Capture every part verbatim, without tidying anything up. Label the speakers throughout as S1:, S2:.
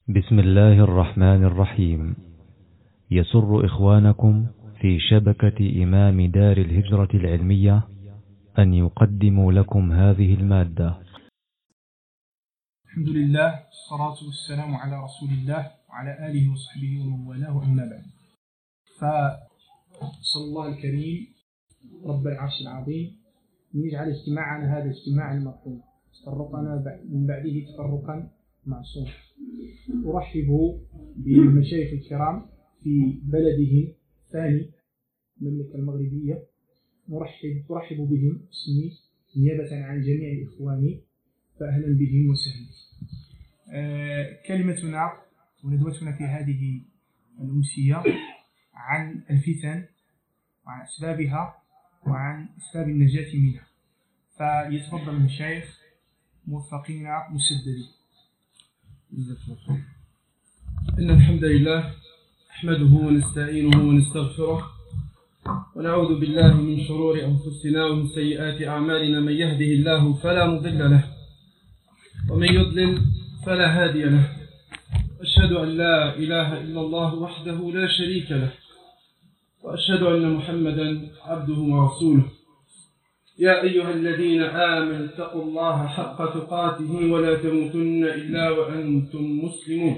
S1: بسم الله الرحمن الرحيم. يسر إخوانكم في شبكة إمام دار الهجرة العلمية أن يقدموا لكم هذه المادة.
S2: الحمد لله والصلاة والسلام على رسول الله وعلى آله وصحبه ومن والاه، أما بعد. فصلى الله الكريم رب العرش العظيم أن يجعل اجتماعنا هذا اجتماعا مرحوما، تفرقنا من بعده تفرقا معصوما. أرحب بالمشايخ الكرام في بلدهم الثاني المملكة المغربية، نرحب أرحب بهم اسمي نيابة عن جميع إخواني، فأهلا بهم وسهلا. آه كلمتنا وندوتنا في هذه الأمسية عن الفتن وعن أسبابها وعن أسباب النجاة منها، فيتفضل المشايخ موفقين مسددين.
S3: إن الحمد لله نحمده ونستعينه ونستغفره ونعوذ بالله من شرور أنفسنا ومن سيئات أعمالنا. من يهده الله فلا مضل له ومن يضلل فلا هادي له. أشهد أن لا إله إلا الله وحده لا شريك له، وأشهد أن محمدا عبده ورسوله. يا أيها الذين آمنوا اتقوا الله حق تقاته ولا تموتن إلا وأنتم مسلمون.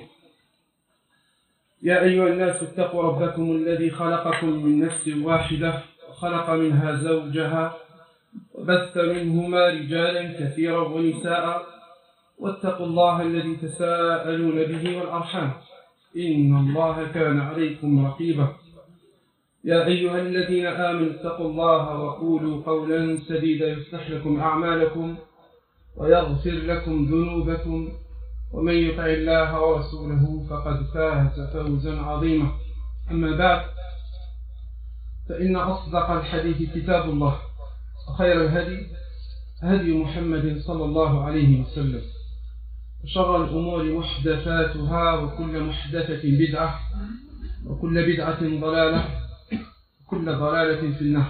S3: يا أيها الناس اتقوا ربكم الذي خلقكم من نفس واحدة وخلق منها زوجها وبث منهما رجالا كثيرا ونساء، واتقوا الله الذي تساءلون به والأرحام إن الله كان عليكم رقيبا. يا أيها الذين آمنوا اتقوا الله وقولوا قولا سديدا يصلح لكم أعمالكم ويغفر لكم ذنوبكم، ومن يطع الله ورسوله فقد فاز فوزا عظيما. أما بعد، فإن أصدق الحديث كتاب الله، وخير الهدي هدي محمد صلى الله عليه وسلم، وشر الأمور محدثاتها، وكل محدثة بدعة، وكل بدعة ضلالة، وكل ضلالة في النار.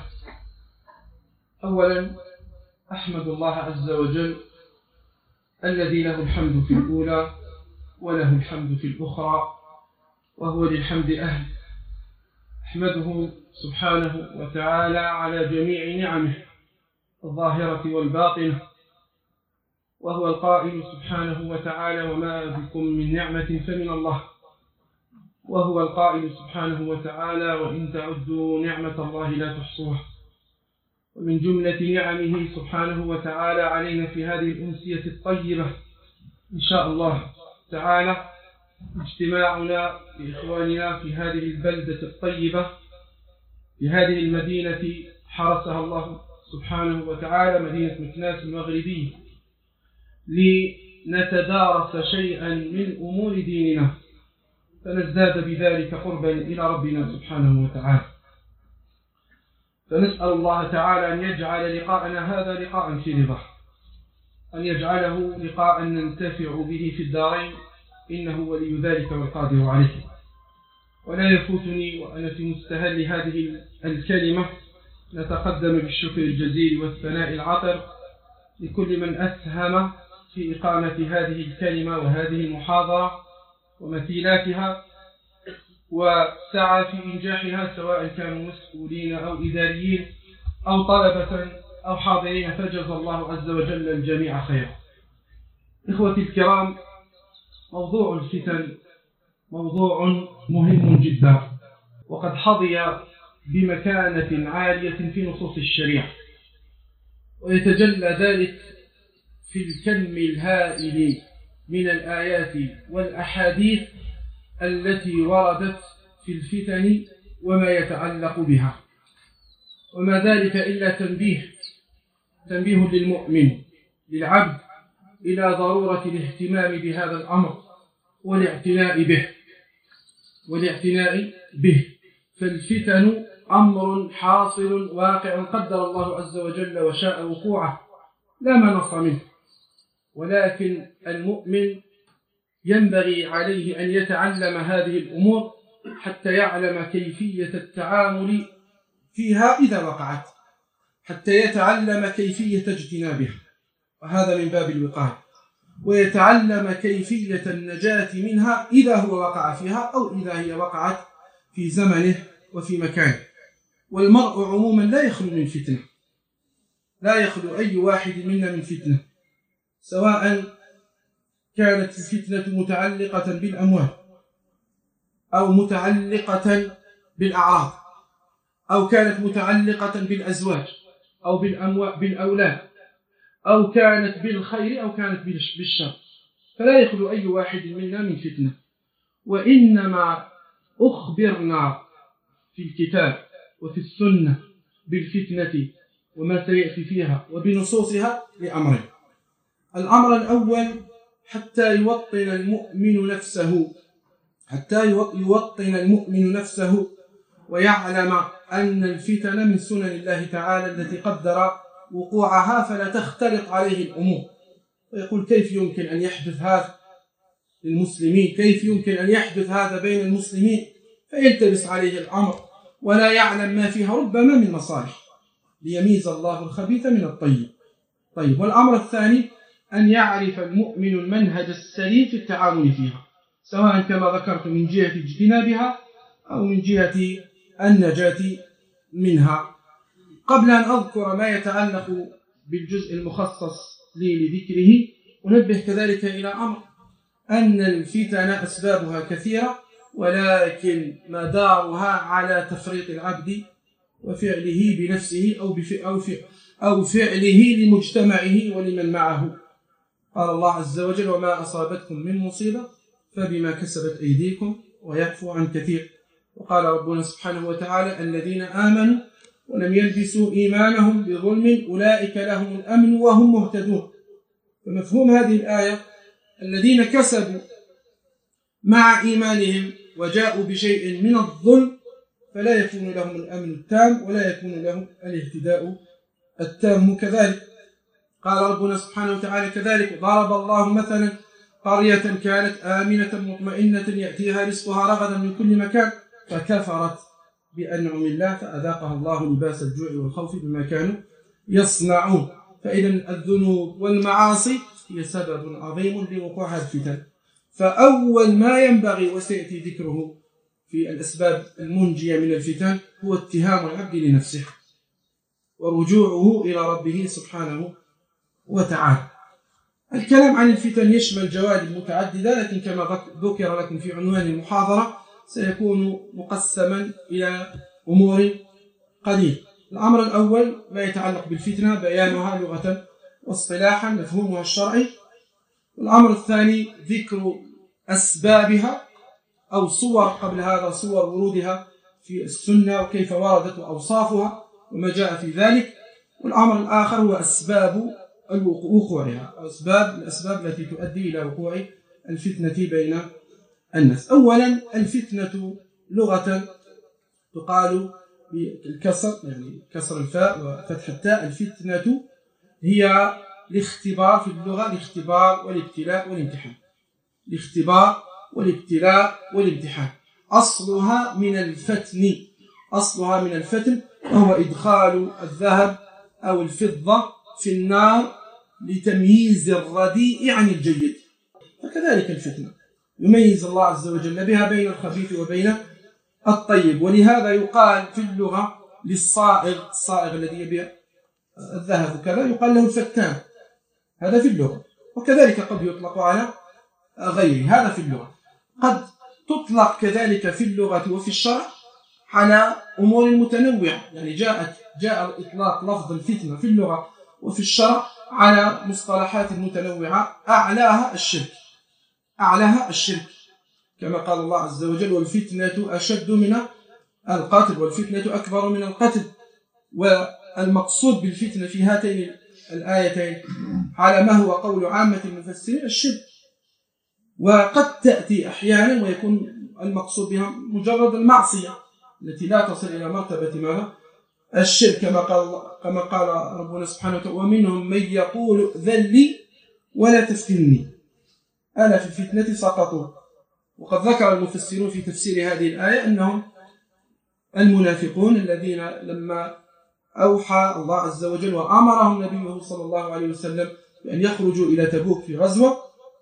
S3: أولا أحمد الله عز وجل الذي له الحمد في الأولى وله الحمد في الأخرى، وهو للحمد أهل. أحمده سبحانه وتعالى على جميع نعمه الظاهرة والباطنة، وهو القائل سبحانه وتعالى: وما بكم من نعمة فمن الله. وهو القائل سبحانه وتعالى: وإن تعدوا نعمة الله لا تحصوها. ومن جملة نعمه سبحانه وتعالى علينا في هذه الأمسية الطيبة إن شاء الله تعالى اجتماعنا بإخواننا في هذه البلدة الطيبة، في هذه المدينة حرسها الله سبحانه وتعالى، مدينة مكناس المغربية، لنتدارس شيئا من أمور ديننا فنزداد بذلك قربا إلى ربنا سبحانه وتعالى. فنسأل الله تعالى أن يجعل لقاءنا هذا لقاء في رضاه، أن يجعله لقاء ننتفع به في الدارين، إنه ولي ذلك والقادر عليه. ولا يفوتني وأنا في مستهل هذه الكلمة نتقدم بالشكر الجزيل والثناء العطر لكل من أسهم في إقامة هذه الكلمة وهذه المحاضرة ومثيلاتها، وسعى في إنجاحها، سواء كانوا مسؤولين أو إداريين أو طلبة أو حاضرين، فجزى الله عز وجل الجميع خيرا. إخوتي الكرام، موضوع الفتن موضوع مهم جدا، وقد حظي بمكانة عالية في نصوص الشريعة، ويتجلى ذلك في الكم الهائل من الآيات والأحاديث التي وردت في الفتن وما يتعلق بها، وما ذلك إلا تنبيه تنبيه للمؤمن للعبد إلى ضرورة الاهتمام بهذا الأمر والاعتناء به والاعتناء به فالفتن أمر حاصل واقع قدر الله عز وجل وشاء وقوعه، لا منص منه، ولكن المؤمن ينبغي عليه أن يتعلم هذه الأمور حتى يعلم كيفية التعامل فيها إذا وقعت، حتى يتعلم كيفية اجتنابها، وهذا من باب الوقاية. ويتعلم كيفية النجاة منها إذا هو وقع فيها أو إذا هي وقعت في زمنه وفي مكانه. والمرء عموما لا يخلو من فتنة، لا يخلو أي واحد منا من فتنة، سواء كانت الفتنة متعلقة بالأموال أو متعلقة بالأعراض أو كانت متعلقة بالأزواج أو بالأولاد أو كانت بالخير أو كانت بالشر، فلا يخلو أي واحد منا من فتنة. وإنما أخبرنا في الكتاب وفي السنة بالفتنة وما سيأتي فيها وبنصوصها لأمرين. الأمر الأول حتى يوطن المؤمن نفسه حتى يوطن المؤمن نفسه ويعلم أن الفتن من سنن الله تعالى التي قدر وقوعها فلا تختلط عليه الأمور، ويقول كيف يمكن أن يحدث هذا للمسلمين، كيف يمكن أن يحدث هذا بين المسلمين، فيلتبس عليه الأمر ولا يعلم ما فيها ربما من مصالح، ليميز الله الخبيث من الطيب. طيب، والأمر الثاني أن يعرف المؤمن المنهج السليم في التعامل فيها، سواء كما ذكرت من جهة اجتنابها أو من جهة النجاة منها. قبل أن أذكر ما يتعلق بالجزء المخصص لي لذكره، أنبه كذلك إلى أمر أن الفتن أسبابها كثيرة، ولكن مدارها على تفريط العبد وفعله بنفسه أو فعله لمجتمعه ولمن معه. قال الله عز وجل: وما أصابتكم من مصيبة فبما كسبت أيديكم ويعفو عن كثير. وقال ربنا سبحانه وتعالى: الذين آمنوا ولم يلبسوا إيمانهم بظلم أولئك لهم الأمن وهم مهتدون. فمفهوم هذه الآية: الذين كسبوا مع إيمانهم وجاءوا بشيء من الظلم فلا يكون لهم الأمن التام ولا يكون لهم الاهتداء التام. كذلك قال ربنا سبحانه وتعالى: كذلك ضرب الله مثلا قرية كانت آمنة مطمئنة يأتيها رزقها رغدا من كل مكان فكفرت بأنعم الله فأذاقها الله لباس الجوع والخوف بما كانوا يصنعون. فإذا الذنوب والمعاصي هي سبب عظيم لوقوع الفتن. فأول ما ينبغي وسيأتي ذكره في الأسباب المنجية من الفتن هو اتهام العبد لنفسه ورجوعه إلى ربه سبحانه وتعالى. الكلام عن الفتن يشمل جوانب متعددة، لكن كما ذكر لكم في عنوان المحاضرة سيكون مقسما إلى أمور قليلة. الأمر الأول ما يتعلق بالفتنة، بيانها لغة واصطلاحا، مفهومها الشرعي. الأمر الثاني ذكر أسبابها أو صور قبل هذا، صور ورودها في السنة وكيف وردت وأوصافها وما جاء في ذلك. والأمر الآخر هو أسباب وقوعها، أو أسباب الأسباب التي تؤدي إلى وقوع الفتنة بين الناس. أولا، الفتنة لغة تقال بالكسر، يعني كسر الفاء وفتح التاء. الفتنة هي الاختبار في اللغة، الاختبار والابتلاء والامتحان، الاختبار والابتلاء والامتحان. أصلها من الفتن، أصلها من الفتن، وهو إدخال الذهب أو الفضة في النار لتمييز الرديء عن الجيد. فكذلك الفتنة يميز الله عز وجل بها بين الخبيث وبين الطيب. ولهذا يقال في اللغة للصائغ، الصائغ الذي يبيع الذهب وكذا، يقال له الفتان، هذا في اللغة. وكذلك قد يطلق على غيره، هذا في اللغة. قد تطلق كذلك في اللغة وفي الشرع على أمور متنوعة، يعني جاءت جاء إطلاق لفظ الفتنة في اللغة وفي الشرع على مصطلحات متنوعة، أعلاها الشرك، أعلاها الشرك كما قال الله عز وجل: والفتنة أشد من القتل، والفتنة أكبر من القتل. والمقصود بالفتنة في هاتين الآيتين على ما هو قول عامة المفسرين الشرك. وقد تأتي أحيانا ويكون المقصود بها مجرد المعصية التي لا تصل إلى مرتبة ماذا؟ الشرك، كما قال كما قال ربنا سبحانه وتعالى: ومنهم من يقول ذلي ولا تفتني ألا في الفتنة سقطوا. وقد ذكر المفسرون في تفسير هذه الآية أنهم المنافقون الذين لما أوحى الله عز وجل وأمرهم نبيه صلى الله عليه وسلم بأن يخرجوا إلى تبوك في غزوة،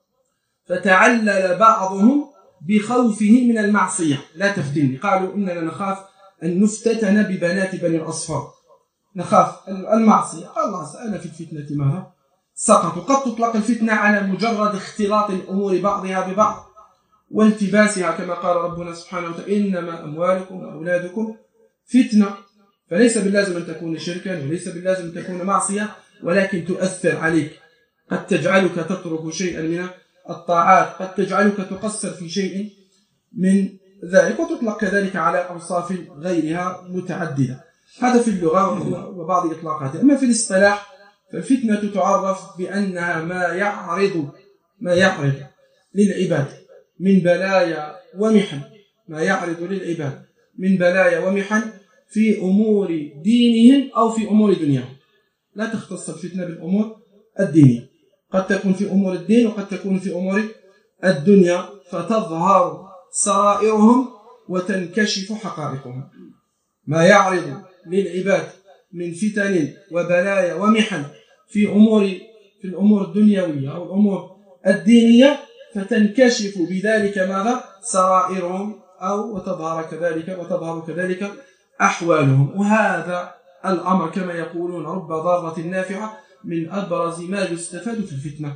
S3: فتعلل بعضهم بخوفه من المعصية، لا تفتني، قالوا إننا نخاف أن نفتتن ببنات بني الأصفر، نخاف المعصية. قال الله سأل في الفتنة ماذا؟ سقطوا. قد تطلق الفتنة على مجرد اختلاط الأمور بعضها ببعض والتباسها، كما قال ربنا سبحانه وتعالى إنما أموالكم وأولادكم فتنة، فليس باللازم أن تكون شركا وليس باللازم أن تكون معصية، ولكن تؤثر عليك، قد تجعلك تترك شيئا من الطاعات، قد تجعلك تقصر في شيء من ذلك، وتطلق كذلك على أوصاف غيرها متعددة. هذا في اللغة وبعض إطلاقاتها. أما في الاصطلاح فالفتنة تعرف بأنها ما يعرض ما يعرض للعباد من بلايا ومحن، ما يعرض للعباد من بلايا ومحن في أمور دينهم أو في أمور دنياهم. لا تختص الفتنة بالأمور الدينية، قد تكون في أمور الدين وقد تكون في أمور الدنيا، فتظهر سرائرهم وتنكشف حقائقهم. ما يعرض للعباد من فتن وبلايا ومحن في أمور في الأمور الدنيوية أو الأمور الدينية، فتنكشف بذلك ماذا؟ سرائرهم، أو وتظهر كذلك وتظهر كذلك أحوالهم. وهذا الأمر كما يقولون رب ضارة نافعة من أبرز ما يستفاد في الفتنة.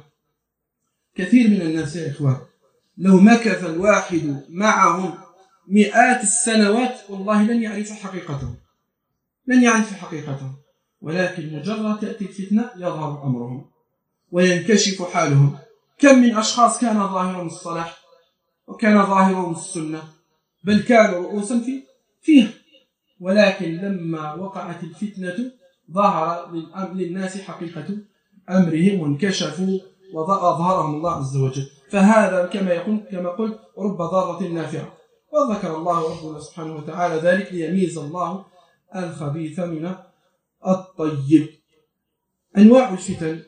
S3: كثير من الناس يا إخوان لو مكث الواحد معهم مئات السنوات والله لن يعرف حقيقته، لن يعرف حقيقته، ولكن مجرد تأتي الفتنة يظهر أمرهم وينكشف حالهم. كم من أشخاص كان ظاهرهم الصلاح وكان ظاهرهم السنة، بل كانوا رؤوسا في فيها، ولكن لما وقعت الفتنة ظهر للناس حقيقة أمرهم وانكشفوا وأظهرهم الله عز وجل. فهذا كما يقول كما قلت رب ضارة نافعة. وذكر الله ربنا سبحانه وتعالى ذلك ليميز الله الخبيث من الطيب. أنواع الفتن،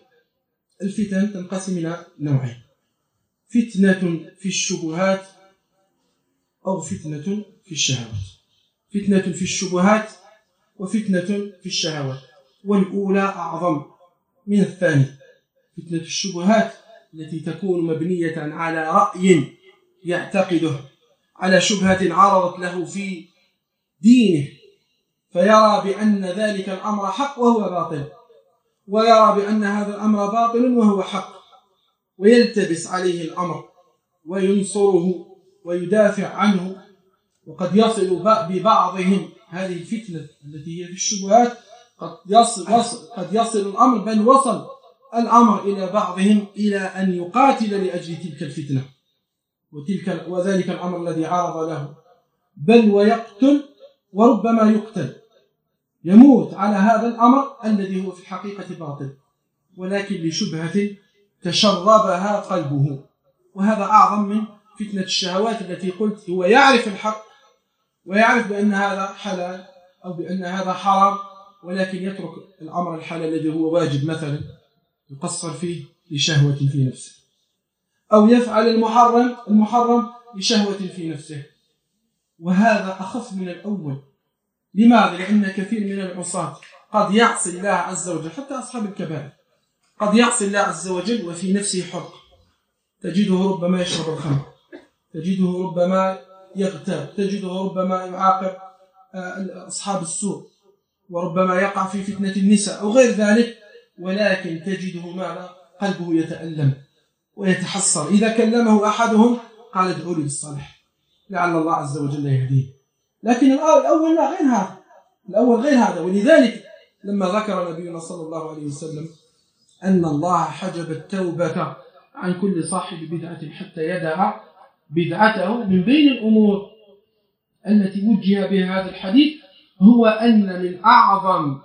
S3: الفتن تنقسم إلى نوعين: فتنة في الشبهات أو فتنة في الشهوات. فتنة في الشبهات وفتنة في الشهوات، والأولى أعظم من الثانية. فتنة الشبهات التي تكون مبنية على رأي يعتقده، على شبهة عرضت له في دينه فيرى بأن ذلك الأمر حق وهو باطل، ويرى بأن هذا الأمر باطل وهو حق، ويلتبس عليه الأمر وينصره ويدافع عنه. وقد يصل ببعضهم هذه الفتنة التي هي في الشبهات، قد يصل, وصل قد يصل الأمر بل وصل الأمر إلى بعضهم إلى أن يقاتل لأجل تلك الفتنة وتلك وذلك الأمر الذي عرض له، بل ويقتل، وربما يقتل، يموت على هذا الأمر الذي هو في الحقيقة باطل، ولكن لشبهة تشربها قلبه. وهذا أعظم من فتنة الشهوات التي قلت هو يعرف الحق ويعرف بأن هذا حلال أو بأن هذا حرام، ولكن يترك الأمر الحلال الذي هو واجب مثلا يقصر فيه لشهوة في نفسه، أو يفعل المحرم المحرم لشهوة في نفسه. وهذا أخف من الأول. لماذا؟ لأن كثير من العصاة قد يعصي الله عز وجل، حتى أصحاب الكبائر قد يعصي الله عز وجل وفي نفسه حق، تجده ربما يشرب الخمر، تجده ربما يغتاب، تجده ربما يعاقب أصحاب السوء، وربما يقع في فتنة النساء أو غير ذلك، ولكن تجده ماذا؟ قلبه يتألم ويتحسر. إذا كلمه أحدهم قال ادعوا لي بالصالح لعل الله عز وجل يهديه. لكن الأول لا، غير هذا، الأول غير هذا. ولذلك لما ذكر نبينا صلى الله عليه وسلم أن الله حجب التوبة عن كل صاحب بدعة حتى يدع بدعته، من بين الأمور التي وجه بها هذا الحديث هو أن من أعظم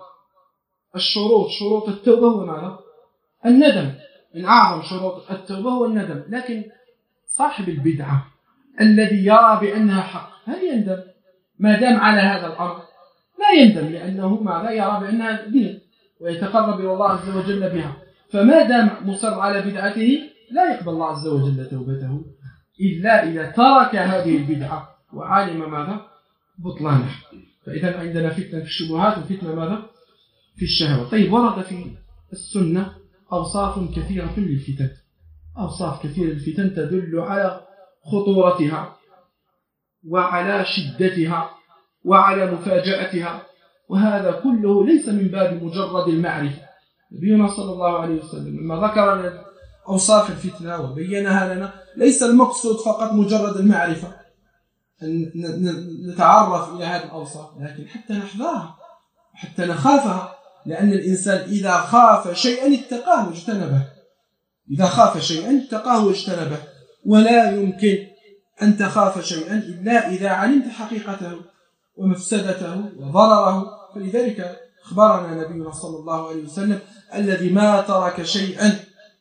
S3: الشروط شروط التوبة هو ماذا؟ الندم. من أعظم شروط التوبة هو الندم. لكن صاحب البدعة الذي يرى بأنها حق هل يندم؟ ما دام على هذا الأمر لا يندم، لأنه ماذا؟ يرى بأنها دين ويتقرب إلى الله عز وجل بها. فما دام مصر على بدعته لا يقبل الله عز وجل توبته إلا إذا ترك هذه البدعة وعالم ماذا؟ بطلانه. فإذا عندنا فتنة في الشبهات وفتنة ماذا؟ في الشهوة. طيب، ورد في السنة أوصاف كثيرة للفتن، أوصاف كثيرة للفتن تدل على خطورتها وعلى شدتها وعلى مفاجأتها، وهذا كله ليس من باب مجرد المعرفة. نبينا صلى الله عليه وسلم لما ذكر لنا أوصاف الفتنة وبينها لنا ليس المقصود فقط مجرد المعرفة أن نتعرف إلى هذه الأوصاف، لكن حتى نحذرها حتى نخافها، لأن الإنسان إذا خاف شيئا اتقاه واجتنبه، إذا خاف شيئا اتقاه واجتنبه، ولا يمكن أن تخاف شيئا إلا إذا علمت حقيقته ومفسدته وضرره. فلذلك أخبرنا نبينا صلى الله عليه وسلم الذي ما ترك شيئا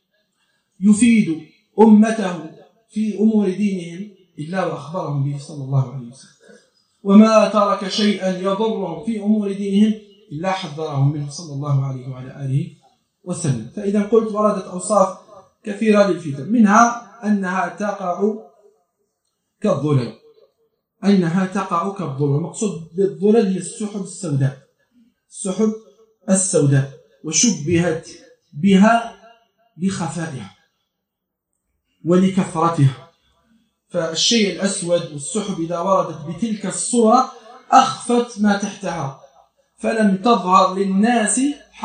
S3: يفيد أمته في أمور دينهم إلا وأخبرهم به صلى الله عليه وسلم، وما ترك شيئا يضرهم في أمور دينهم إلا حذرهم منه صلى الله عليه وعلى آله وسلم. فإذا قلت وردت أوصاف كثيرة للفتن، منها أنها تقع كالظلل، أنها تقع كالظلل. المقصود بالظلل هي السحب السوداء، السحب السوداء، وشبهت بها لخفائها ولكثرتها. فالشيء الأسود والسحب إذا وردت بتلك الصورة أخفت ما تحتها، فلم تظهر للناس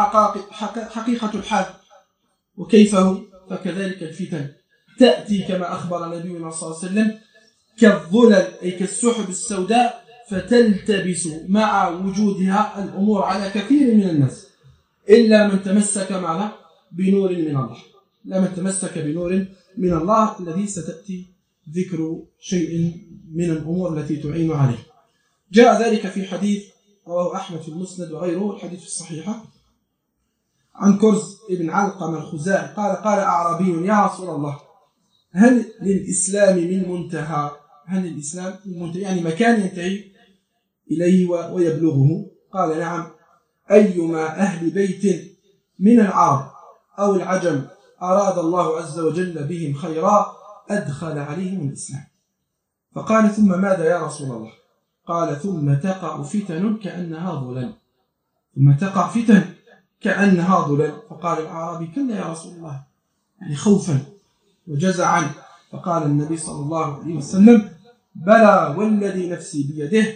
S3: حقيقة الحال. وكيف هم؟ فكذلك الفتن تأتي كما أخبر نبينا صلى الله عليه وسلم كالظلل أي كالسحب السوداء، فتلتبس مع وجودها الأمور على كثير من الناس إلا من تمسك معنا بنور من الله، لا من تمسك بنور من الله الذي ستأتي ذكر شيء من الأمور التي تعين عليه. جاء ذلك في حديث رواه أحمد في المسند وغيره، الحديث الصحيحة، عن كرز ابن علقمة الخزاعي قال قال أعرابي يا رسول الله هل للإسلام من منتهى؟ هل للإسلام من منتهى يعني مكان ينتهي إليه ويبلغه؟ قال نعم، أيما أهل بيت من العرب أو العجم أراد الله عز وجل بهم خيرا أدخل عليهم الإسلام. فقال ثم ماذا يا رسول الله؟ قال ثم تقع فتن كأنها ظلل، ثم تقع فتن كأنها ظلل. فقال الأعرابي كلا يا رسول الله، يعني خوفا وجزعا. فقال النبي صلى الله عليه وسلم بلى والذي نفسي بيده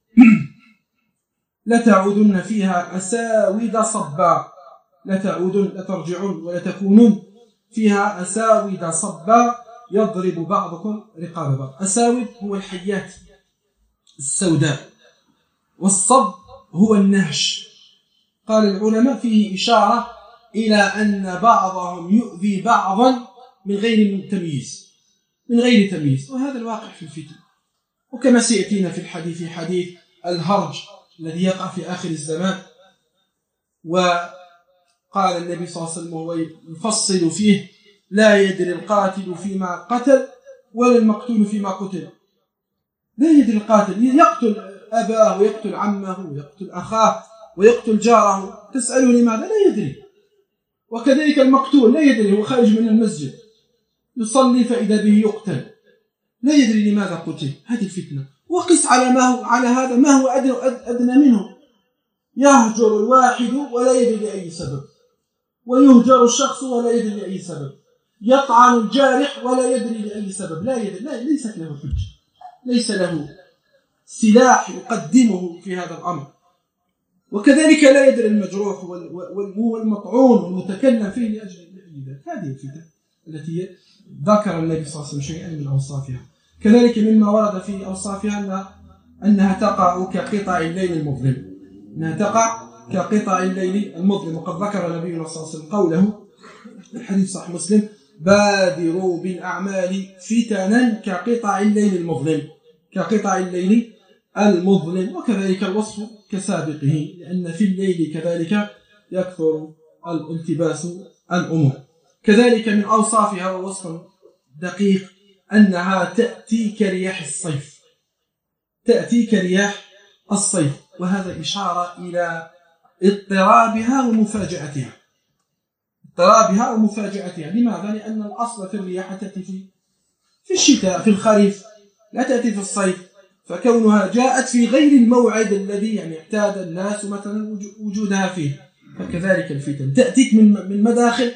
S3: لتعودن فيها أساود صبا، لتعودن لترجعون ولتكونون فيها أساود صبا يضرب بعضكم رقاب بعض. أساود هو الحيات السوداء، والصب هو النهش. قال العلماء فيه إشارة إلى أن بعضهم يؤذي بعضا من غير تمييز، من غير تمييز، وهذا الواقع في الفتن. وكما سيأتينا في الحديث في حديث الهرج الذي يقع في آخر الزمان، وقال النبي صلى الله عليه وسلم وهو يفصل فيه لا يدري القاتل فيما قتل ولا المقتول فيما قتل. لا يدري القاتل يقتل أباه ويقتل عمه ويقتل أخاه ويقتل جاره، تسأله لماذا؟ لا يدري. وكذلك المقتول لا يدري، هو خارج من المسجد يصلي فإذا به يقتل، لا يدري لماذا قتل. هذه الفتنة. وقس على ما هو على هذا ما هو أدنى منه، يهجر الواحد ولا يدري لأي سبب، ويهجر الشخص ولا يدري لأي سبب، يطعن الجارح ولا يدري لأي سبب، لا يدري، لا ليست له حجة، ليس له سلاح يقدمه في هذا الأمر. وكذلك لا يدري المجروح والمطعون والمتكلم فيه لأجل ذلك. هذه الفتنة التي ذكر النبي صلى الله عليه وسلم شيئا من أوصافها. كذلك مما ورد في أوصافها أنها, أنها تقع كقطع الليل المظلم، أنها تقع كقطع الليل المظلم. وقد ذكر نبينا صلى الله عليه وسلم قوله في الحديث صحيح مسلم بادروا بالأعمال فتنا كقطع الليل المظلم، كقطع الليل المظلم. وكذلك الوصف كسابقه، لأن في الليل كذلك يكثر الالتباس الأمور. كذلك من أوصافها ووصف دقيق أنها تأتي كرياح الصيف، تأتي كرياح الصيف، وهذا إشارة إلى اضطرابها ومفاجأتها، اضطرابها ومفاجأتها. لماذا؟ لأن الأصل في الرياح تأتي في في الشتاء في الخريف، لا تأتي في الصيف، فكونها جاءت في غير الموعد الذي يعني اعتاد الناس مثلا وجودها فيه. فكذلك الفتن تأتيك من من مداخل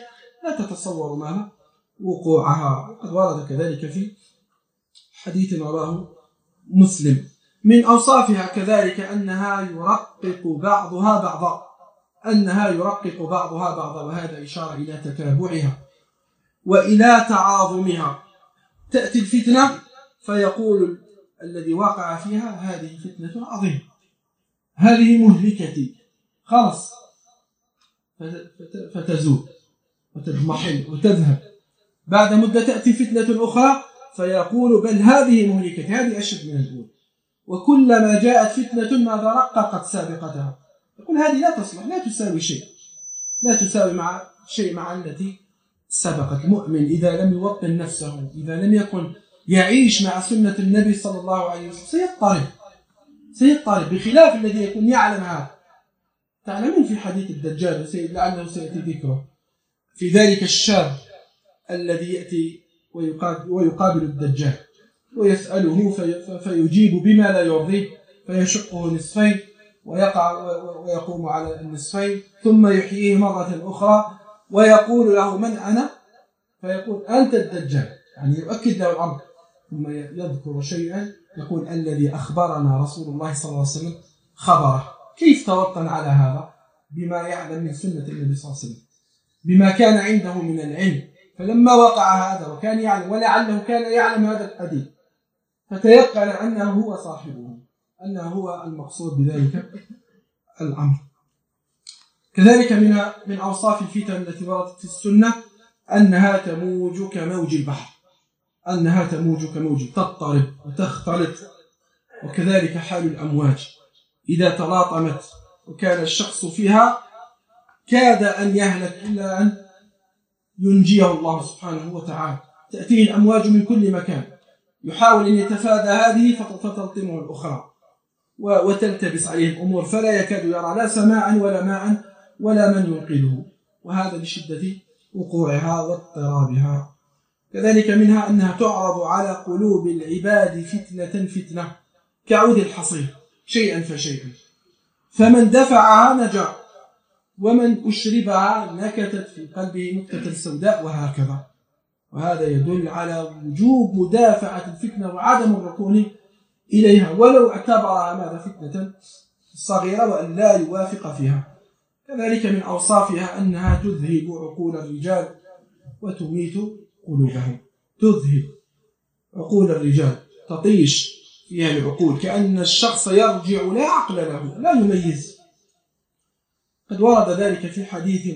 S3: لا تتصور ماذا وقوعها. قد ورد كذلك في حديث رواه مسلم. من أوصافها كذلك أنها يرقق بعضها بعضا أنها يرقق بعضها بعضا وهذا إشارة إلى تتابعها وإلى تعاظمها. تأتي الفتنة فيقول الذي وقع فيها هذه فتنة عظيمة، هذه مهلكتي، خلاص فتزول وتضمحل وتذهب. بعد مدة تأتي فتنة أخرى فيقول بل هذه مهلكتي، هذه أشد من الأولى. وكلما جاءت فتنة ماذا رققت سابقتها، يقول هذه لا تصلح، لا تساوي شيء، لا تساوي مع شيء مع التي سبقت. المؤمن إذا لم يوطن نفسه، إذا لم يكن يعيش مع سنة النبي صلى الله عليه وسلم سيضطرب سيضطرب بخلاف الذي يكون يعلم هذا. تعلمون في حديث الدجال لعله سيأتي ذكره في ذلك الشاب الذي يأتي ويقابل الدجال ويسأله فيجيب بما لا يرضيه فيشقه نصفين ويقع ويقوم على النصفين ثم يحييه مرة أخرى ويقول له من أنا؟ فيقول أنت الدجال، يعني يؤكد له الأمر. ثم يذكر شيئا يقول الذي أخبرنا رسول الله صلى الله عليه وسلم خبره. كيف توطن على هذا؟ بما يعلم من سنة النبي صلى الله عليه وسلم، بما كان عنده من العلم. فلما وقع هذا وكان يعلم ولعله كان يعلم هذا الحديث فتيقن أنه هو صاحبه، أنه هو المقصود بذلك الأمر. كذلك من من أوصاف الفتن التي وردت في السنة أنها تموج كموج البحر، أنها تموج كموج تضطرب وتختلط. وكذلك حال الأمواج إذا تلاطمت وكان الشخص فيها كاد أن يهلك إلا أن ينجيه الله سبحانه وتعالى. تأتيه الأمواج من كل مكان، يحاول أن يتفادى هذه فتلطمه الأخرى وتلتبس عليه الأمور فلا يكاد يرى لا سماعا ولا ماء ولا من ينقذه، وهذا لشدة وقوعها واضطرابها. كذلك منها أنها تعرض على قلوب العباد فتنة فتنة كعود الحصير شيئا فشيئا، فمن دفعها نجا ومن أشربها نكتت في قلبه نكتة سوداء وهكذا. وهذا يدل على وجوب مدافعة الفتنة وعدم الركون إليها ولو اعتبرها ماذا فتنة صغيرة وأن لا يوافق فيها. كذلك من أوصافها أنها تذهب عقول الرجال وتميت قلوبهم. تذهب عقول الرجال، تطيش فيها العقول كأن الشخص يرجع لا عقل له، لا يميز. قد ورد ذلك في حديث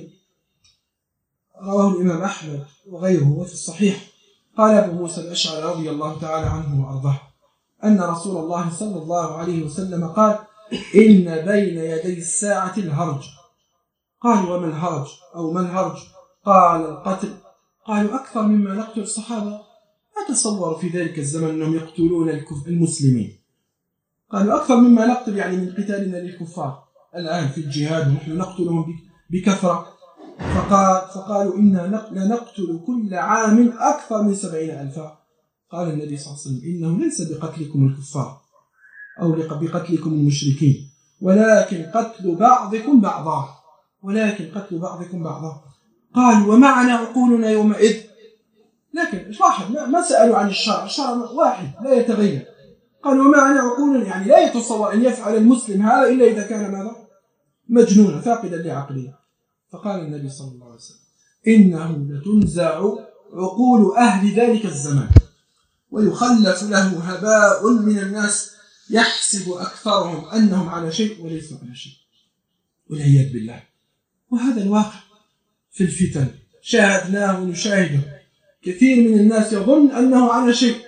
S3: رواه الإمام أحمد وغيره وفي الصحيح. قال أبو موسى الأشعري رضي الله تعالى عنه وأرضاه أن رسول الله صلى الله عليه وسلم قال إن بين يدي الساعة الهرج. قال وما الهرج أو ما الهرج؟ قال القتل. قالوا أكثر مما نقتل الصحابة. أتصور في ذلك الزمن أنهم يقتلون المسلمين. قالوا أكثر مما نقتل يعني من قتالنا للكفار الآن في الجهاد ونحن نقتلهم بكثرة. فقال فقالوا إنا لنقتل كل عام أكثر من سبعين ألفا. قال النبي صلى الله عليه وسلم إنه ليس بقتلكم الكفار أو بقتلكم المشركين ولكن قتل بعضكم بعضا ولكن قتل بعضكم بعضا. قال ومعنا عقولنا يومئذ. لكن لاحظ ما سألوا عن الشرع، الشرع واحد لا يتغير. قال ومعنا عقولنا يعني لا يتصور أن يفعل المسلم هذا إلا إذا كان ماذا مجنونا فاقدا لعقله. فقال النبي صلى الله عليه وسلم إنه لتنزع عقول أهل ذلك الزمان ويخلف له هباء من الناس يحسب أكثرهم أنهم على شيء وليسوا على شيء والعياذ بالله. وهذا الواقع في الفتن شاهدناه ونشاهده. كثير من الناس يظن أنه على شيء،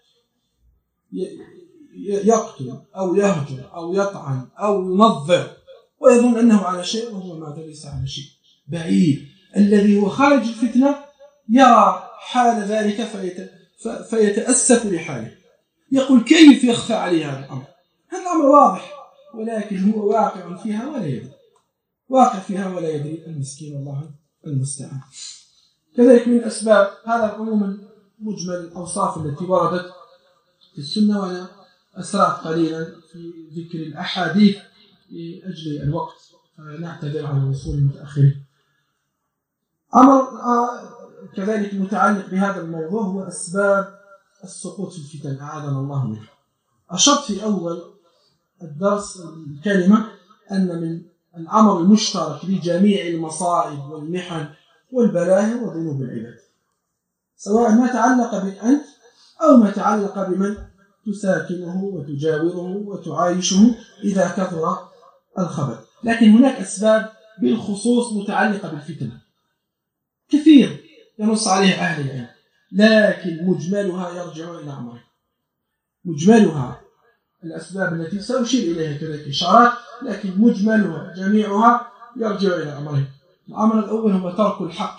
S3: يقتل أو يهجر أو يطعن أو ينظر ويظن أنه على شيء وهو ماذا ليس على شيء بعيد. الذي هو خارج الفتنة يرى حال ذلك فيت... فيتأسف لحاله، يقول كيف يخفى عليه هذا الأمر؟ هذا الأمر واضح ولكن هو واقع فيها ولا يدري، واقع فيها ولا يدري المسكين والله المستعان. كذلك من أسباب هذا عموما مجمل الأوصاف التي وردت في السنة، وأنا أسرعت قليلا في ذكر الأحاديث لأجل الوقت فنعتذر عن الوصول المتأخر.
S4: أمر كذلك متعلق بهذا الموضوع هو أسباب السقوط في الفتن أعاذنا الله منها. أشرت في أول الدرس الكلمة أن من الأمر المشترك لجميع المصائب والمحن والبلاهي وذنوب العباد، سواء ما تعلق بك أنت أو ما تعلق بمن تساكنه وتجاوره وتعايشه إذا كثر الخبث. لكن هناك أسباب بالخصوص متعلقة بالفتنة كثير ينص عليها أهل العلم، لكن مجملها يرجع إلى أمرين. مجملها الأسباب التي سأشير إليها كذلك إشارات، لكن مجملها جميعها يرجع إلى أمرين. الأمر الأول هو ترك الحق،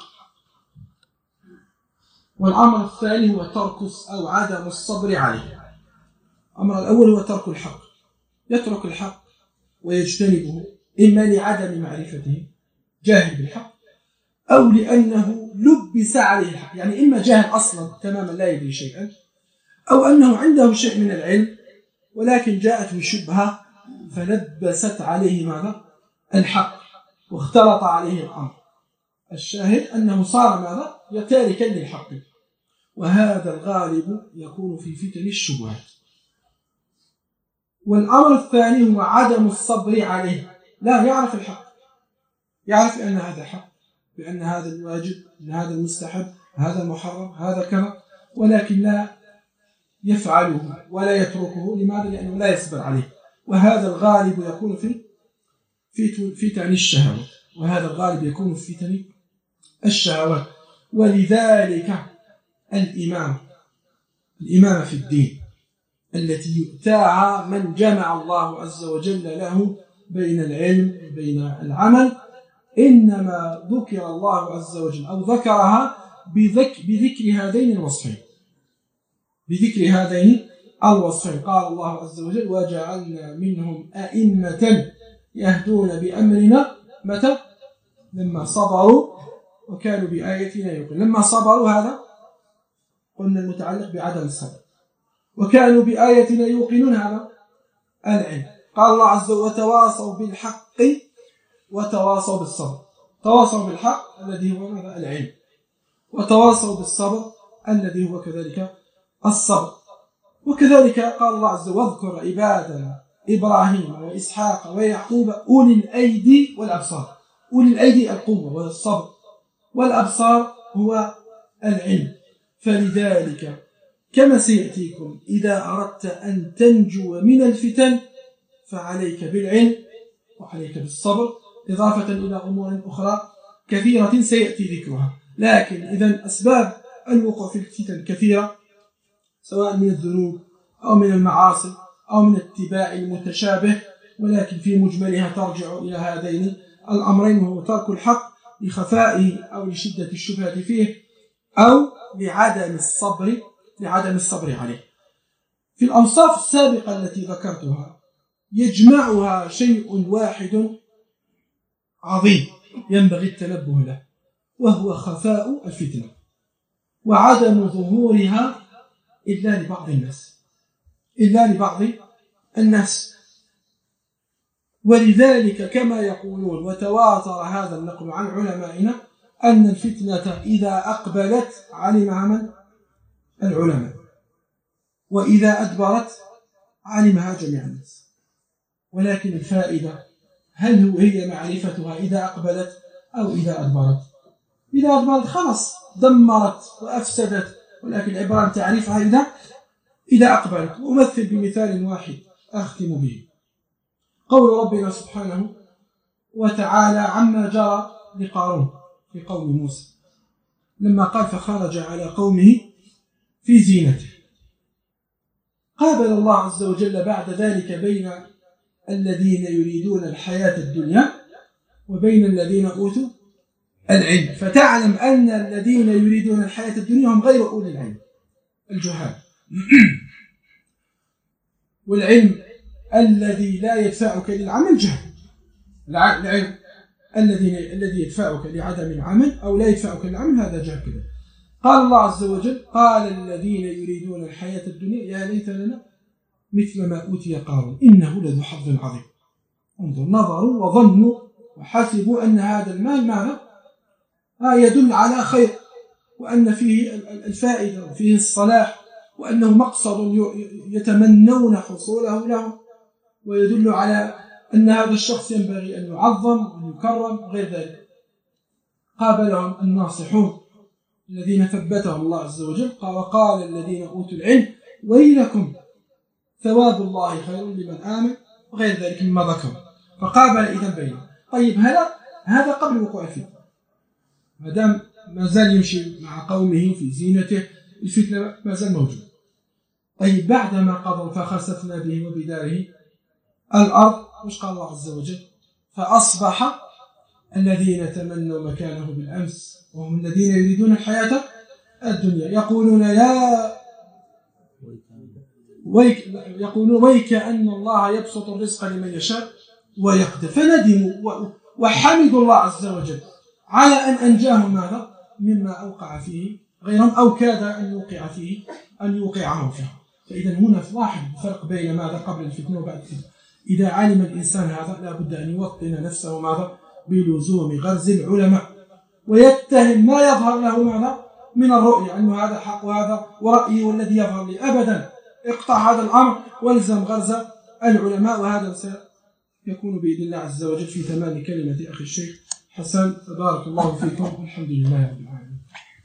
S4: والأمر الثاني هو ترك أو عدم الصبر عليه. الأمر الأول هو ترك الحق، يترك الحق ويجتنبه إما لعدم معرفته جاهل بالحق، أو لأنه لبس عليه الحق، يعني إما جاهل أصلا تماما لا يدري شيئا، أو أنه عنده شيء من العلم ولكن جاءته شبهة فلبست عليه ماذا؟ الحق، واختلط عليه الأمر. الشاهد أنه صار ماذا؟ تاركا للحق، وهذا الغالب يكون في فتن الشبهات. والأمر الثاني هو عدم الصبر عليه، لا يعرف الحق، يعرف أن هذا حق، بأن هذا الواجب، أن هذا المستحب، هذا المحرم، هذا كذا، ولكن لا يفعله ولا يتركه. لماذا؟ لأنه لا يصبر عليه. وهذا الغالب يكون في في فتن الشهوات، وهذا الغالب يكون في فتن الشهوات. ولذلك الإمام الإمامة في الدين التي يؤتاها من جمع الله عز وجل له بين العلم وبين العمل، إنما ذكر الله عز وجل أو ذكرها بذكر, بذكر هذين الوصفين بذكر هذين الوصفين. قال الله عز وجل: وجعلنا منهم أئمة يهدون بأمرنا متى؟ لما صبروا وكانوا بآياتنا يوقنون. لما صبروا هذا قلنا المتعلق بعدم الصبر، وكانوا بآياتنا يوقنون هذا العلم. قال الله عز وجل: وتواصوا بالحق وتواصوا بالصبر. تواصوا بالحق الذي هو ماذا؟ العلم، وتواصوا بالصبر الذي هو كذلك الصبر. وكذلك قال الله عز وجل: واذكر عبادنا إبراهيم وإسحاق ويعقوب أولي الأيدي والأبصار. أولي الأيدي القوة والصبر، والأبصار هو العلم. فلذلك كما سيأتيكم إذا أردت أن تنجو من الفتن فعليك بالعلم وعليك بالصبر، إضافة إلى أمور أخرى كثيرة سيأتي ذكرها. لكن إذن أسباب الوقوع في الفتن كثيرة، سواء من الذنوب أو من المعاصي أو من اتباع المتشابه، ولكن في مجملها ترجع إلى هذين الأمرين، وهو ترك الحق لخفائه أو لشدة الشبهة فيه، أو لعدم الصبر لعدم الصبر عليه. في الأوصاف السابقة التي ذكرتها يجمعها شيء واحد عظيم ينبغي التنبه له، وهو خفاء الفتنة وعدم ظهورها إلا لبعض الناس إلا لبعض الناس ولذلك كما يقولون، وتواتر هذا النقل عن علمائنا، أن الفتنة إذا أقبلت علمها من؟ العلماء، وإذا أدبرت علمها جميع الناس. ولكن الفائدة هل هي معرفتها إذا أقبلت أو إذا أدبرت؟ إذا أدبرت خلاص دمرت وأفسدت، ولكن العبارة تعرفها إذا إذا أقبلت. أمثل بمثال واحد أختم به، قول ربنا سبحانه وتعالى عما جرى لقارون في قوم موسى لما قال: فخرج على قومه في زينته. قابل الله عز وجل بعد ذلك بين الذين يريدون الحياة الدنيا وبين الذين أوتوا العلم، فتعلم أن الذين يريدون الحياة الدنيا هم غير أولي العلم، الجهال. والعلم الذي لا يدفعك للعمل جهل، العلم الذي الذي يدفعك لعدم العمل أو لا يدفعك للعمل هذا جهل كذا. قال الله عز وجل: قال الذين يريدون الحياة الدنيا يا ليت لنا مثل ما أوتي قارون إنه لذو حظ عظيم. انظر، نظروا وظنوا وحسبوا أن هذا المال ماذا؟ يدل على خير، وأن فيه الفائدة وفيه الصلاح، وأنه مقصد يتمنون حصوله له، ويدل على أن هذا الشخص ينبغي أن يعظم وأن يكرم غير ذلك. قابلهم الناصحون الذين ثبتهم الله عز وجل، وقال الذين أوتوا العلم ويلكم ثواب الله خير لمن آمن وغير ذلك مما ذكر. فقابل إذن بينهم. طيب هذا هذا قبل وقوع الفتنة، ما دام ما زال يمشي مع قومه في زينته، الفتنة ما زال موجود. طيب بعدما قضوا فخسفنا به وبداره الأرض، وش قال الله عز وجل؟ فأصبح الذين تمنوا مكانه بالأمس وهم الذين يريدون الحياة الدنيا يقولون يا ويك يقولون ويك أن الله يبسط الرزق لمن يشاء ويقدر، فندموا وحمدوا الله عز وجل على أن أنجاهم ماذا مما أوقع فيه غيرهم أو كاد أن يوقع فيه أن يوقعهم فيه. فإذا هنا لاحظ الفرق بين ماذا قبل الفتنة وبعد الفتنة. إذا علم الإنسان هذا لا بد أن يوطن نفسه ماذا بلزوم غرز العلماء، ويتهم ما يظهر له ماذا من الرؤية أنه هذا حق وهذا ورأيي والذي يظهر لي. أبدا، اقطع هذا الأمر والزم غرز العلماء، وهذا سيكون بإذن الله عز وجل في تمام كلمة أخي الشيخ حسن. بارك الله فيكم والحمد لله رب العالمين.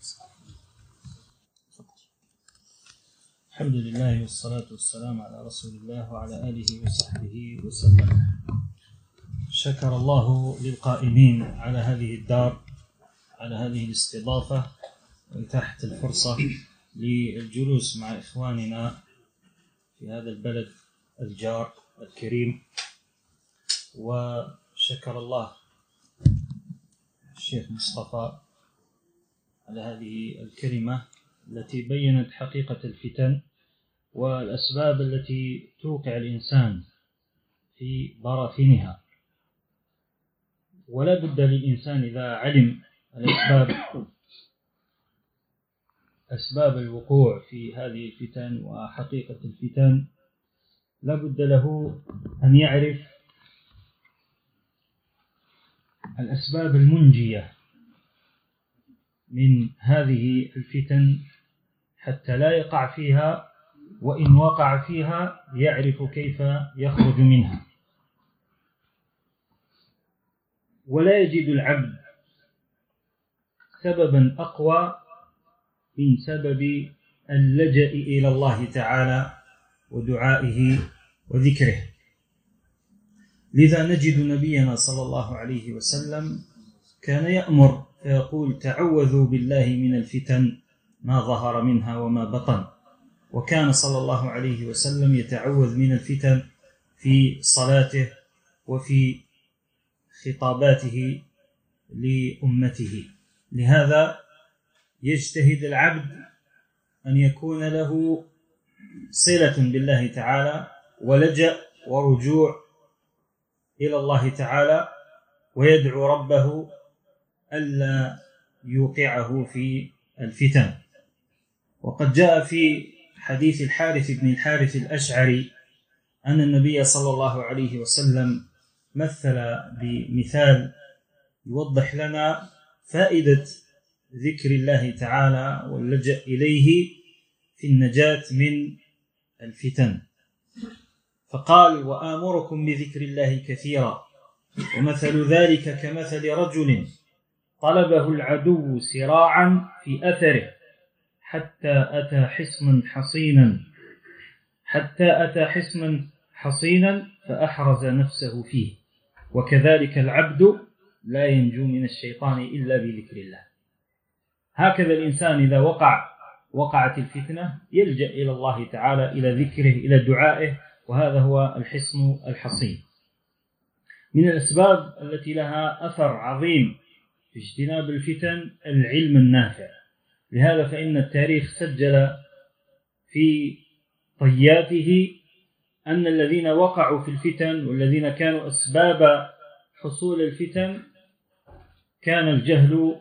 S5: الحمد لله والصلاة والسلام على رسول الله وعلى آله وصحبه وسلم. شكر الله للقائمين على هذه الدار، على هذه الاستضافة وإتاحة الفرصة للجلوس مع إخواننا في هذا البلد الجار الكريم. وشكر الله الشيخ مصطفى على هذه الكلمة التي بيّنت حقيقة الفتن والأسباب التي توقع الإنسان في براثنها. ولا بد للإنسان إذا علم الأسباب أسباب الوقوع في هذه الفتن وحقيقة الفتن، لا بد له أن يعرف الأسباب المنجية من هذه الفتن حتى لا يقع فيها، وإن وقع فيها يعرف كيف يخرج منها. ولا يجد العبد سببا أقوى من سبب اللجأ إلى الله تعالى ودعائه وذكره. لذا نجد نبينا صلى الله عليه وسلم كان يأمر فيقول تعوذوا بالله من الفتن ما ظهر منها وما بطن. وكان صلى الله عليه وسلم يتعوذ من الفتن في صلاته وفي خطاباته لأمته. لهذا يجتهد العبد أن يكون له صلة بالله تعالى ولجأ ورجوع إلى الله تعالى، ويدعو ربه ألا يوقعه في الفتن. وقد جاء في حديث الحارث بن الحارث الأشعري أن النبي صلى الله عليه وسلم مثل بمثال يوضح لنا فائدة ذكر الله تعالى واللجأ إليه في النجاة من الفتن. فقال وآمركم بذكر الله كثيرا، ومثل ذلك كمثل رجل طلبه العدو سراعا في أثره حتى أتى حصنا حصينا حتى أتى حصنا حصينا فأحرز نفسه فيه. وكذلك العبد لا ينجو من الشيطان إلا بذكر الله. هكذا الإنسان إذا وقع وقعت الفتنة يلجأ إلى الله تعالى، إلى ذكره، إلى دعائه، وهذا هو الحصن الحصين. من الأسباب التي لها أثر عظيم في اجتناب الفتن العلم النافع. لهذا فإن التاريخ سجل في طياته أن الذين وقعوا في الفتن والذين كانوا أسباب حصول الفتن كان الجهل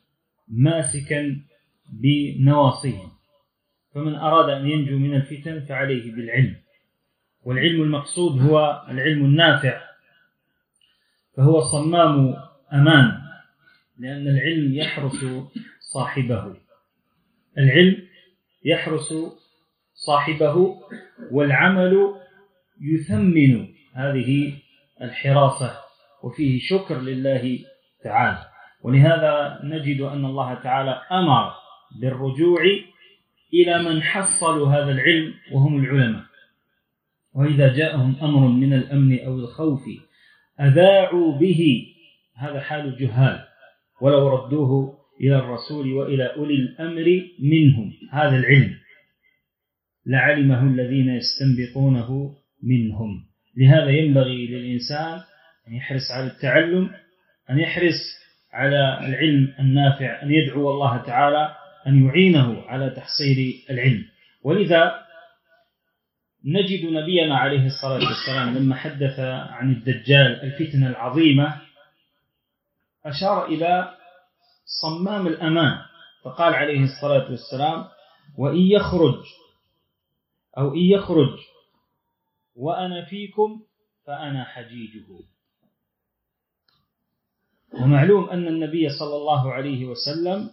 S5: ماسكا بنواصيهم. فمن أراد أن ينجو من الفتن فعليه بالعلم، والعلم المقصود هو العلم النافع، فهو صمام أمان لأن العلم يحرس صاحبه، العلم يحرس صاحبه، والعمل يثمن هذه الحراسة وفيه شكر لله تعالى. ولهذا نجد أن الله تعالى أمر بالرجوع إلى من حصلوا هذا العلم وهم العلماء، وإذا جاءهم أمر من الأمن أو الخوف أذاعوا به، هذا حال الجهال، ولو ردوه إلى الرسول وإلى أولي الأمر منهم، هذا العلم لعلمه الذين يستنبطونه منهم. لهذا ينبغي للإنسان أن يحرص على التعلم، أن يحرص على العلم النافع، أن يدعو الله تعالى أن يعينه على تحصيل العلم. ولذا نجد نبينا عليه الصلاة والسلام لما حدث عن الدجال الفتنة العظيمة أشار إلى صمام الأمان، فقال عليه الصلاة والسلام: وإن يخرج أو إن يخرج وأنا فيكم فأنا حجيجه. ومعلوم أن النبي صلى الله عليه وسلم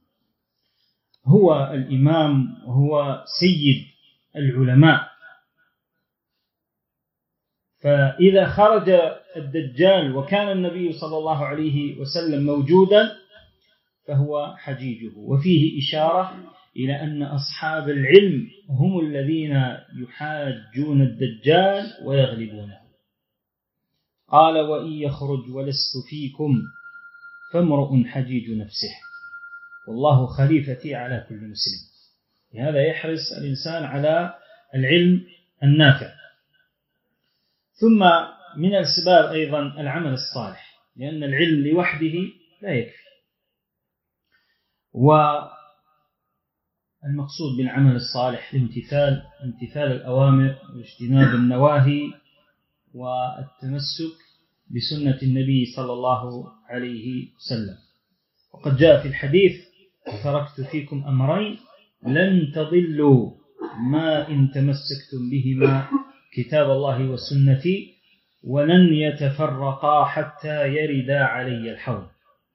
S5: هو الإمام وهو سيد العلماء، فإذا خرج الدجال وكان النبي صلى الله عليه وسلم موجودا فهو حجيجه. وفيه إشارة إلى أن أصحاب العلم هم الذين يحاجون الدجال ويغلبونه. قال: وإن يخرج ولست فيكم فامرؤ حجيج نفسه والله خليفتي على كل مسلم. لهذا يحرص الإنسان على العلم النافع. ثم من الأسباب أيضا العمل الصالح، لأن العلم لوحده لا يكفي، والمقصود بالعمل الصالح الامتثال امتثال الأوامر واجتناب النواهي والتمسك بسنة النبي صلى الله عليه وسلم. وقد جاء في الحديث: تركت فيكم أمرين لن تضلوا ما إن تمسكتم بهما كتاب الله وسنتي ولن يتفرقا حتى يردا علي الحوض.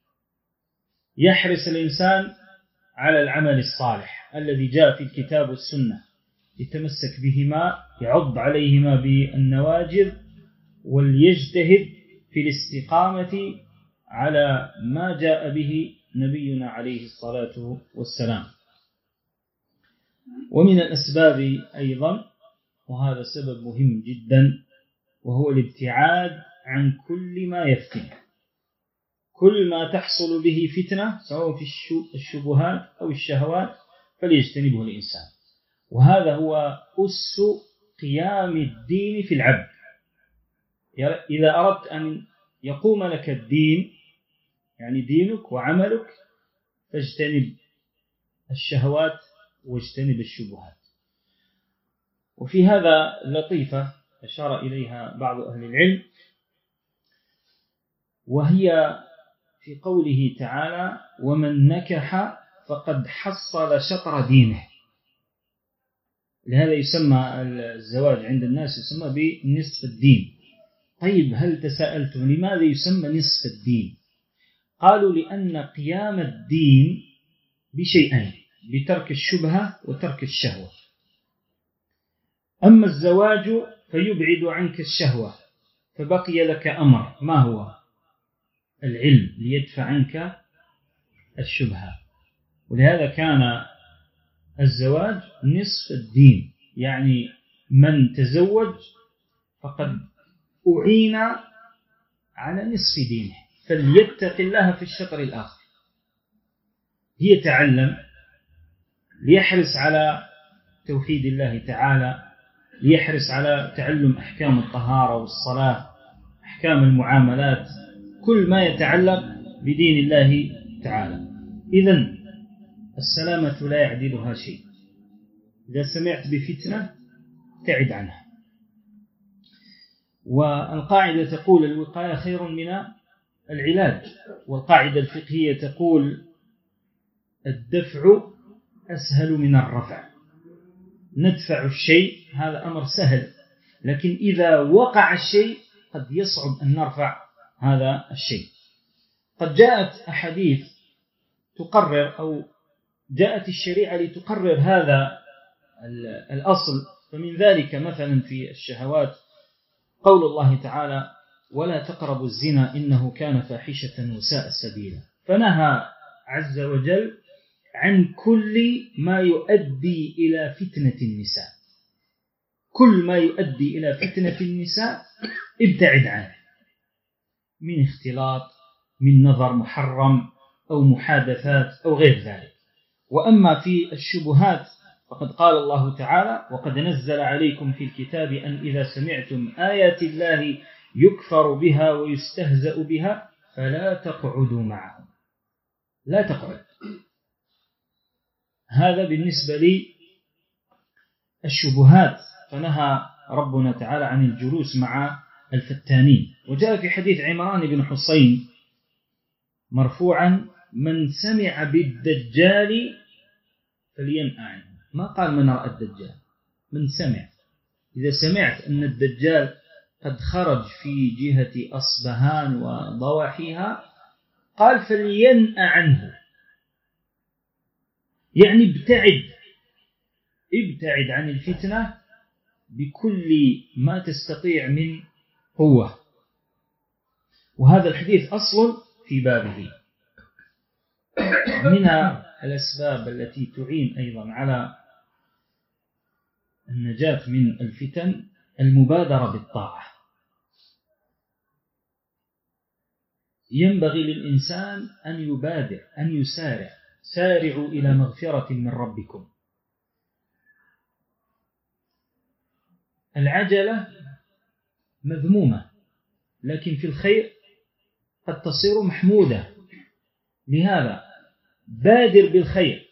S5: يحرص الإنسان على العمل الصالح الذي جاء في الكتاب والسنة، يتمسك بهما، يعض عليهما بالنواجذ، وليجتهد في الاستقامة على ما جاء به نبينا عليه الصلاة والسلام. ومن الأسباب أيضا، وهذا سبب مهم جدا، وهو الابتعاد عن كل ما يفتن. كل ما تحصل به فتنة سواء في الشبهات أو الشهوات فليجتنبه الإنسان. وهذا هو أس قيام الدين في العبد. إذا أردت أن يقوم لك الدين، يعني دينك وعملك، فاجتنب الشهوات واجتنب الشبهات. وفي هذا لطيفة أشار إليها بعض أهل العلم، وهي في قوله تعالى: ومن نكح فقد حصل شطر دينه. لهذا يسمى الزواج عند الناس يسمى بنصف الدين. طيب، هل تساءلتم لماذا يسمى نصف الدين؟ قالوا: لأن قيام الدين بشيئين، بترك الشبهة وترك الشهوة. أما الزواج فيبعد عنك الشهوة، فبقي لك أمر، ما هو؟ العلم، ليدفع عنك الشبهة. ولهذا كان الزواج نصف الدين، يعني من تزوج فقد أعين على نصف دينه، فليتق الله في الشطر الآخر. ليتعلم، ليحرص على توحيد الله تعالى، ليحرص على تعلم أحكام الطهارة والصلاة، أحكام المعاملات، كل ما يتعلق بدين الله تعالى. إذن السلامة لا يعدلها شيء. إذا سمعت بفتنة تعد عنها. والقاعدة تقول: الوقاية خير من العلاج. والقاعدة الفقهية تقول: الدفع أسهل من الرفع. ندفع الشيء، هذا أمر سهل، لكن إذا وقع الشيء قد يصعب أن نرفع هذا الشيء. قد جاءت أحاديث تقرر أو جاءت الشريعة لتقرر هذا الأصل. فمن ذلك مثلا في الشهوات قول الله تعالى ولا تقربوا الزنا إنه كان فاحشة وساء سبيلا، فنهى عز وجل عن كل ما يؤدي إلى فتنة النساء. كل ما يؤدي إلى فتنة النساء ابتعد عنه، من اختلاط، من نظر محرم أو محادثات أو غير ذلك. وأما في الشبهات فقد قال الله تعالى وقد نزل عليكم في الكتاب أن إذا سمعتم آيات الله يكفر بها ويستهزأ بها فلا تقعدوا معهم. لا تقعد. هذا بالنسبة لي الشبهات، فنهى ربنا تعالى عن الجلوس مع الفتانين. وجاء في حديث عمران بن حسين مرفوعا من سمع بالدجال فلينأ عنه. ما قال من رأى الدجال، من سمع. إذا سمعت أن الدجال قد خرج في جهة أصبهان وضواحيها قال فلينأ عنه، يعني ابتعد ابتعد عن الفتنة بكل ما تستطيع من قوة. وهذا الحديث أصل في بابه. من الأسباب التي تعين أيضا على النجاة من الفتن المبادرة بالطاعة. ينبغي للإنسان أن يبادر، أن يسارع. سارعوا إلى مغفرة من ربكم. العجلة مذمومة، لكن في الخير قد تصير محمودة. لهذا بادر بالخير،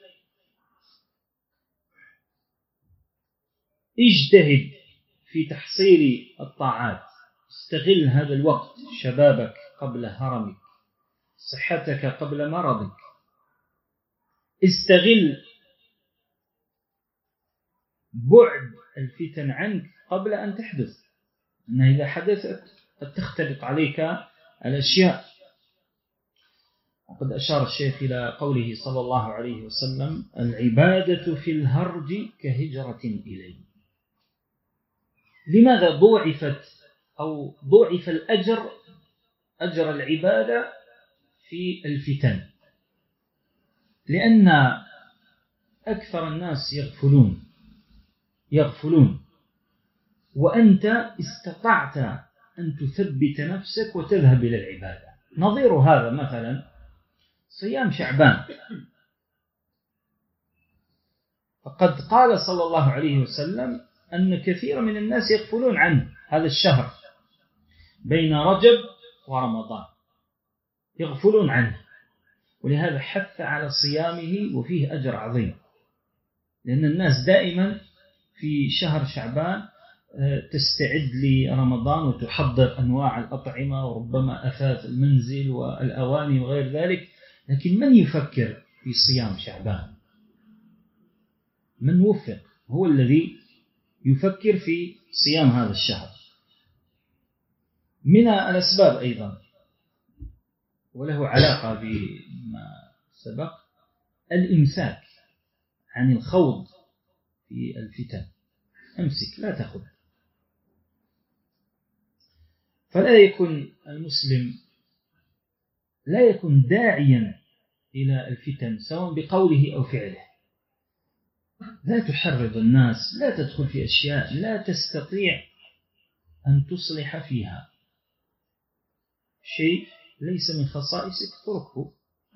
S5: اجتهد في تحصيل الطاعات، استغل هذا الوقت، شبابك قبل هرمك، صحتك قبل مرضك. استغل بعد الفتن عنك قبل أن تحدث، أنها إذا حدثت قد تختلط عليك الأشياء. وقد أشار الشيخ إلى قوله صلى الله عليه وسلم العبادة في الهرج كهجرة إليه. لماذا ضوعفت أو ضوعف الأجر أجر العبادة في الفتن؟ لأن أكثر الناس يغفلون يغفلون وأنت استطعت أن تثبت نفسك وتذهب إلى العبادة. نظير هذا مثلا صيام شعبان، فقد قال صلى الله عليه وسلم أن كثير من الناس يغفلون عنه هذا الشهر بين رجب ورمضان، يغفلون عنه. ولهذا حث على صيامه وفيه أجر عظيم، لأن الناس دائما في شهر شعبان تستعد لرمضان وتحضر أنواع الأطعمة وربما أثاث المنزل والأواني وغير ذلك، لكن من يفكر في صيام شعبان؟ من وفق هو الذي يفكر في صيام هذا الشهر. من الأسباب أيضا وله علاقة بما سبق الإمساك عن الخوض في الفتن. أمسك، لا تأخذ. فلا يكون المسلم لا يكون داعيا إلى الفتن سواء بقوله أو فعله. لا تحرض الناس، لا تدخل في أشياء لا تستطيع أن تصلح فيها. شيء ليس من خصائصك تركه.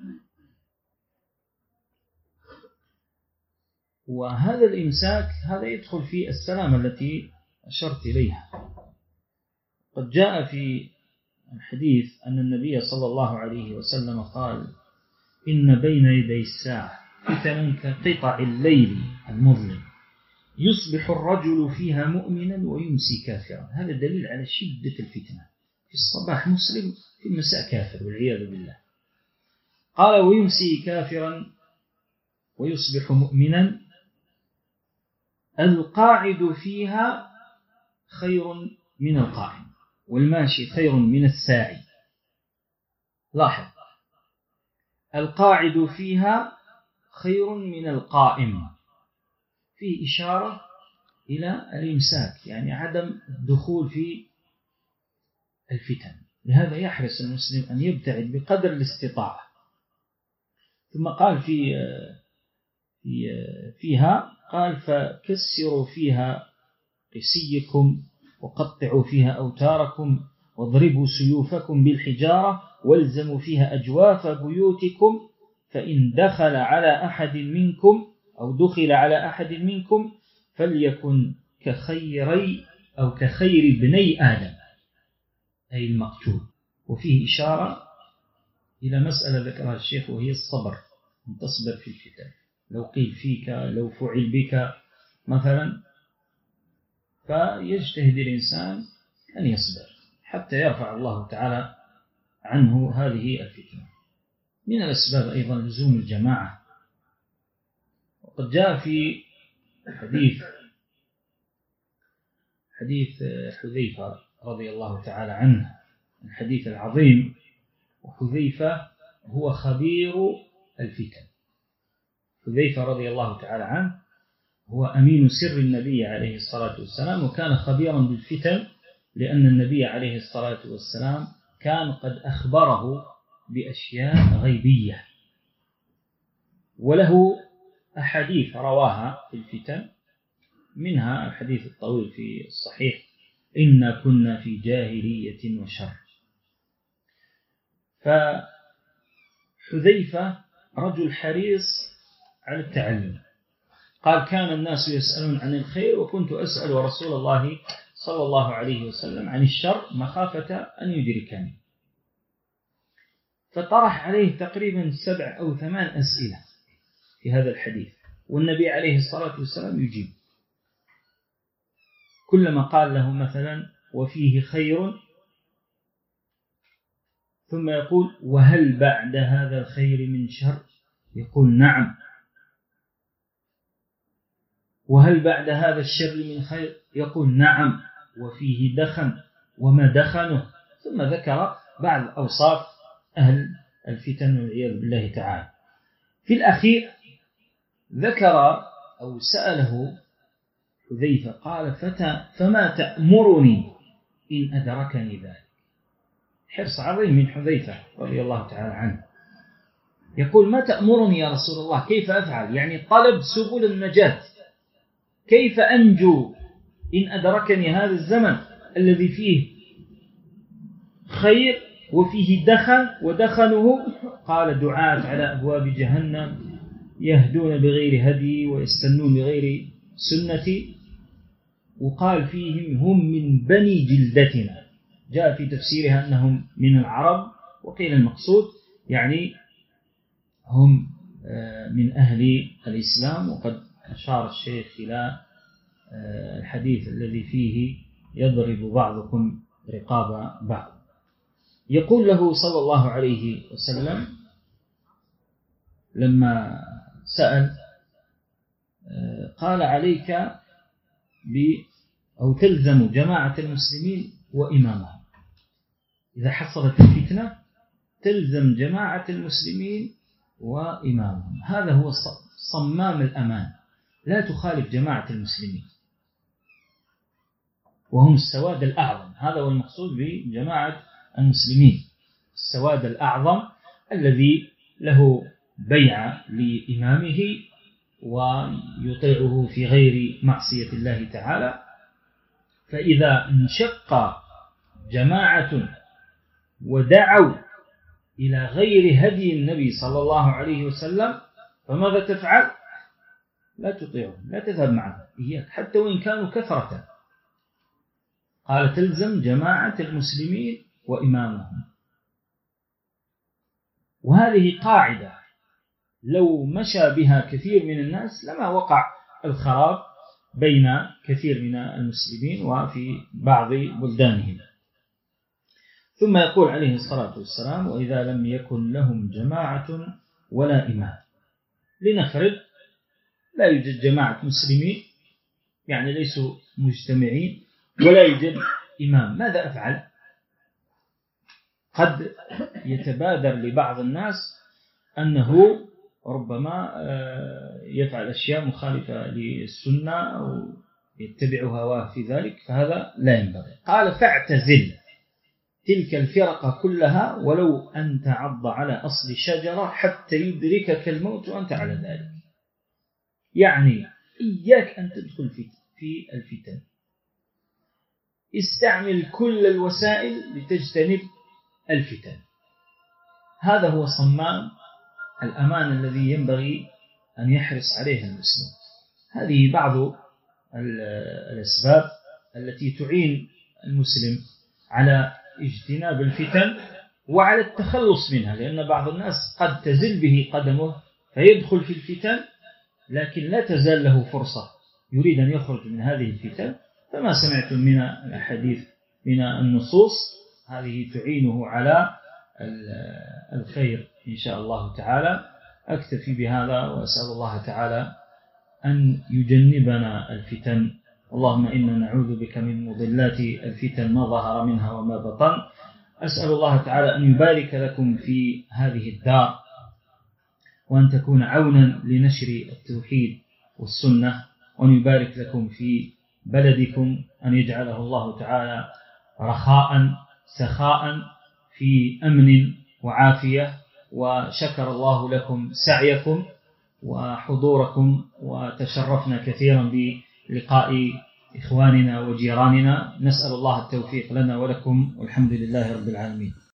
S5: وهذا الإمساك هذا يدخل في السلامة التي أشرت إليها. قد جاء في الحديث أن النبي صلى الله عليه وسلم قال إن بين يدي الساعة فتن كقطع الليل المظلم يصبح الرجل فيها مؤمنا ويمسي كافرا. هذا دليل على شدة الفتنة. في الصباح مسلم، في المساء كافر والعياذ بالله. قال ويمسي كافرا ويصبح مؤمنا القاعد فيها خير من القائم والماشي خير من الساعي. لاحظ
S6: القاعد فيها خير من القائم، فيه إشارة إلى الإمساك، يعني عدم الدخول في الفتن. لهذا يحرص المسلم أن يبتعد بقدر الاستطاعة. ثم قال في فيها قال فكسروا فيها قسيكم وقطعوا فيها أوتاركم واضربوا سيوفكم بالحجارة والزموا فيها أجواف بيوتكم، فإن دخل على أحد منكم أو دخل على أحد منكم فليكن كخيري أو كخير ابني آدم، أي المقتول. وفيه إشارة إلى مسألة ذكرها الشيخ وهي الصبر، أن تصبر في الفتن. لو قيل فيك، لو فعل بك مثلا، فيجتهد الإنسان أن يصبر حتى يرفع الله تعالى عنه هذه الفتنة. من الأسباب أيضا لزوم الجماعة، وقد جاء في حديث حديث حذيفة رضي الله تعالى عنه، الحديث العظيم، وحذيفة هو خبير الفتن. حذيفة رضي الله تعالى عنه هو أمين سر النبي عليه الصلاة والسلام، وكان خبيرا بالفتن، لأن النبي عليه الصلاة والسلام كان قد أخبره بأشياء غيبية، وله أحاديث رواها في الفتن، منها الحديث الطويل في الصحيح: إنا كنا في جاهلية وشر. فحذيفة رجل حريص على التعلم، قال: كان الناس يسألون عن الخير وكنت أسأل رسول الله صلى الله عليه وسلم عن الشر مخافة أن يدركني. فطرح عليه تقريبا سبع أو ثمان أسئلة في هذا الحديث، والنبي عليه الصلاة والسلام يجيب. كلما قال له مثلا: وفيه خير، ثم يقول: وهل بعد هذا الخير من شر؟ يقول: نعم. وهل بعد هذا الشر من خير؟ يقول: نعم. وفيه دخن، وما دخنه؟ ثم ذكر بعض أوصاف أهل الفتن والعياذ بالله تعالى. في الأخير ذكر أو سأله حذيفة قال: فما تأمرني إن أدركني ذلك؟ حرص عظيم من حذيفة رضي الله تعالى عنه. يقول: ما تأمرني يا رسول الله؟ كيف أفعل؟ يعني طلب سبل النجاة، كيف أنجو إن أدركني هذا الزمن الذي فيه خير وفيه دخن، ودخنه قال: دعاة على أبواب جهنم يهدون بغير هدي ويستنون بغير سنتي، وقال فيهم: هم من بني جلدتنا. جاء في تفسيرها أنهم من العرب، وقيل المقصود يعني هم من أهل الإسلام. وقد أشار الشيخ إلى الحديث الذي فيه: يضرب بعضكم رقاب بعض. يقول له صلى الله عليه وسلم لما سأل، قال: عليك ب أو تلزم جماعة المسلمين وإمامهم. إذا حصلت الفتنة تلزم جماعة المسلمين وإمامهم، هذا هو صمام الأمان، لا تخالف جماعة المسلمين، وهم السواد الأعظم. هذا هو المقصود بجماعة المسلمين، السواد الأعظم الذي له بيعة لإمامه ويطيعه في غير معصية الله تعالى. فإذا انشق جماعة ودعوا إلى غير هدي النبي صلى الله عليه وسلم، فماذا تفعل؟ لا تطيعهم، لا تذهب معهم، إياك حتى وإن كانوا كثرة. قال: تلزم جماعة المسلمين وإمامهم. وهذه قاعدة لو مشى بها كثير من الناس لما وقع الخراب بين كثير من المسلمين وفي بعض بلدانهم. ثم يقول عليه الصلاة والسلام: وإذا لم يكن لهم جماعة ولا إمام. لنفرض لا يوجد جماعة مسلمين، يعني ليسوا مجتمعين، ولا يوجد إمام، ماذا أفعل؟ قد يتبادر لبعض الناس أنه ربما يفعل أشياء مخالفة للسنة أو يتبع هواه في ذلك، فهذا لا ينبغي. قال فاعتزل تلك الفرق كلها ولو أن تعض على أصل شجرة حتى يدركك الموت وأنت على ذلك. يعني إياك أن تدخل في الفتن، استعمل كل الوسائل لتجتنب الفتن. هذا هو صمام الأمان الذي ينبغي أن يحرص عليه المسلم. هذه بعض الأسباب التي تعين المسلم على اجتناب الفتن وعلى التخلص منها، لأن بعض الناس قد تزل به قدمه فيدخل في الفتن، لكن لا تزال له فرصة يريد أن يخرج من هذه الفتن. فما سمعتم من الحديث من النصوص هذه تعينه على الخير إن شاء الله تعالى. أكتفي بهذا وأسأل الله تعالى أن يجنبنا الفتن. اللهم إنا نعوذ بك من مضلات الفتن ما ظهر منها وما بطن. أسأل الله تعالى أن يبارك لكم في هذه الدار، وأن تكون عونا لنشر التوحيد والسنة، وأن يبارك لكم في بلدكم، أن يجعله الله تعالى رخاء سخاء في أمن وعافية. وشكر الله لكم سعيكم وحضوركم، وتشرفنا كثيرا بلقاء إخواننا وجيراننا. نسأل الله التوفيق لنا ولكم، والحمد لله رب العالمين.